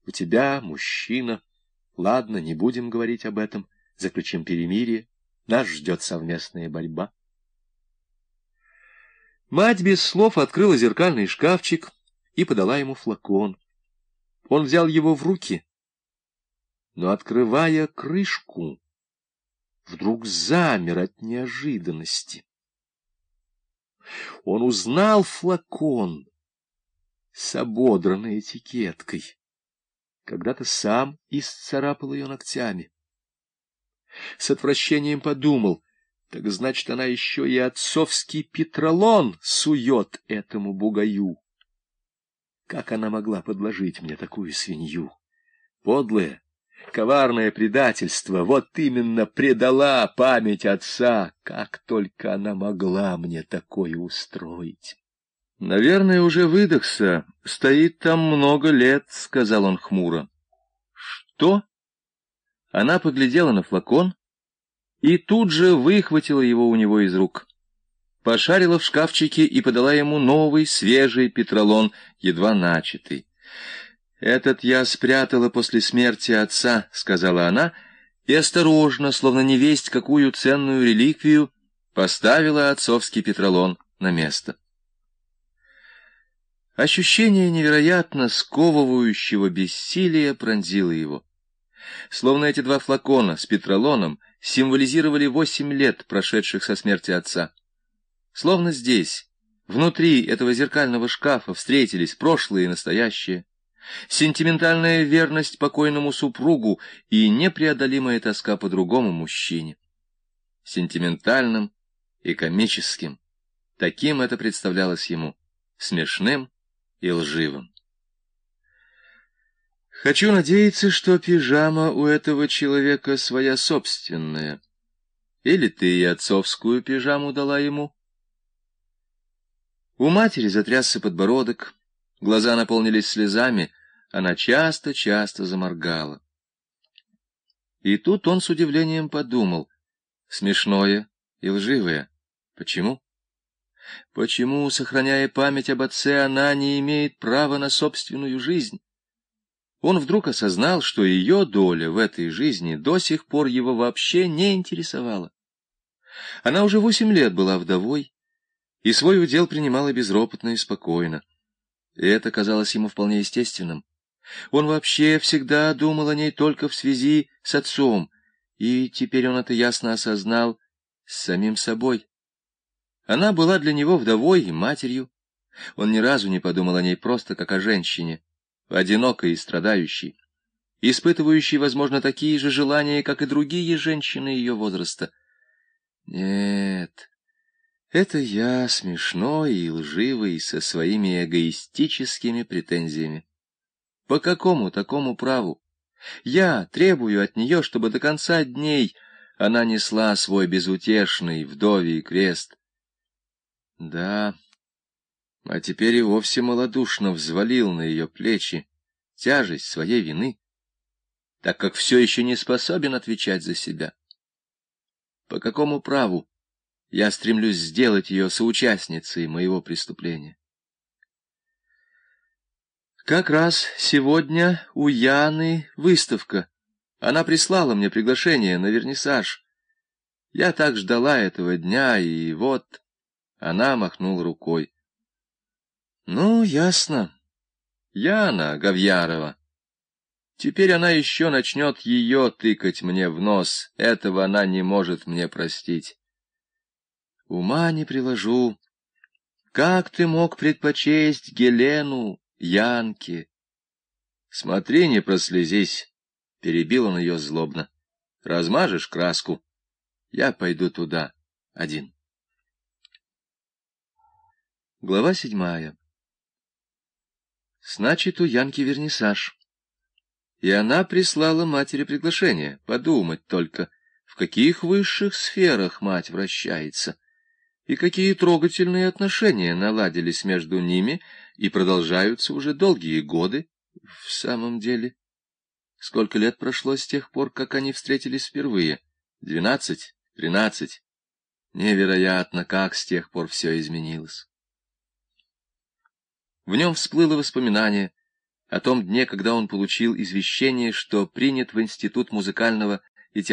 У тебя мужчина. Ладно, не будем говорить об этом. Заключим перемирие. Нас ждет совместная борьба. Мать без слов открыла зеркальный шкафчик и подала ему флакон. Он взял его в руки, но, открывая крышку, вдруг замер от неожиданности. Он узнал флакон с ободранной этикеткой. Когда-то сам исцарапал ее ногтями. С отвращением подумал: так значит, она еще и отцовский петролон сует этому бугаю. Как она могла подложить мне такую свинью? Подлое, коварное предательство. Вот именно предала память отца. Как только она могла мне такое устроить? Наверное, уже выдохся. Стоит там много лет, — сказал он хмуро. Что? Она поглядела на флакон и тут же выхватила его у него из рук. Пошарила в шкафчике и подала ему новый, свежий петролон, едва начатый. «Этот я спрятала после смерти отца», — сказала она, и осторожно, словно невесть какую ценную реликвию, поставила отцовский петролон на место. Ощущение невероятно сковывающего бессилия пронзило его. Словно эти два флакона с петролоном символизировали 8 лет, прошедших со смерти отца. Словно здесь, внутри этого зеркального шкафа, встретились прошлое и настоящее, сентиментальная верность покойному супругу и непреодолимая тоска по другому мужчине. Сентиментальным и комическим. Таким это представлялось ему, смешным и лживым. Хочу надеяться, что пижама у этого человека своя собственная. Или ты и отцовскую пижаму дала ему? У матери затрясся подбородок, глаза наполнились слезами, она часто-часто заморгала. И тут он с удивлением подумал: смешное и лживое. Почему? Почему, сохраняя память об отце, она не имеет права на собственную жизнь? Он вдруг осознал, что ее доля в этой жизни до сих пор его вообще не интересовала. Она уже 8 лет была вдовой, и свой удел принимала безропотно и спокойно. И это казалось ему вполне естественным. Он вообще всегда думал о ней только в связи с отцом, и теперь он это ясно осознал с самим собой. Она была для него вдовой и матерью. Он ни разу не подумал о ней просто как о женщине, одинокой и страдающей, испытывающей, возможно, такие же желания, как и другие женщины ее возраста. Нет, это я смешной и лживый со своими эгоистическими претензиями. По какому такому праву? Я требую от нее, чтобы до конца дней она несла свой безутешный вдовий крест. Да, а теперь и вовсе малодушно взвалил на ее плечи тяжесть своей вины, так как все еще не способен отвечать за себя. По какому праву я стремлюсь сделать ее соучастницей моего преступления? Как раз сегодня у Яны выставка. Она прислала мне приглашение на вернисаж. Я так ждала этого дня, и вот... Она махнула рукой. Ну, ясно. Яна Гавьярова. Теперь она еще начнет ее тыкать мне в нос. Этого она не может мне простить. Ума не приложу. Как ты мог предпочесть Гелену Янке? Смотри, не прослезись, — перебил он ее злобно. Размажешь краску. Я пойду туда один. Глава 7. Значит, у Янки вернисаж. И она прислала матери приглашение. Подумать только, в каких высших сферах мать вращается, и какие трогательные отношения наладились между ними и продолжаются уже долгие годы. В самом деле, сколько лет прошло с тех пор, как они встретились впервые? 12, 13. Невероятно, как с тех пор все изменилось. В нем всплыло воспоминание, о том дне, когда он получил извещение, что принят в Институт музыкального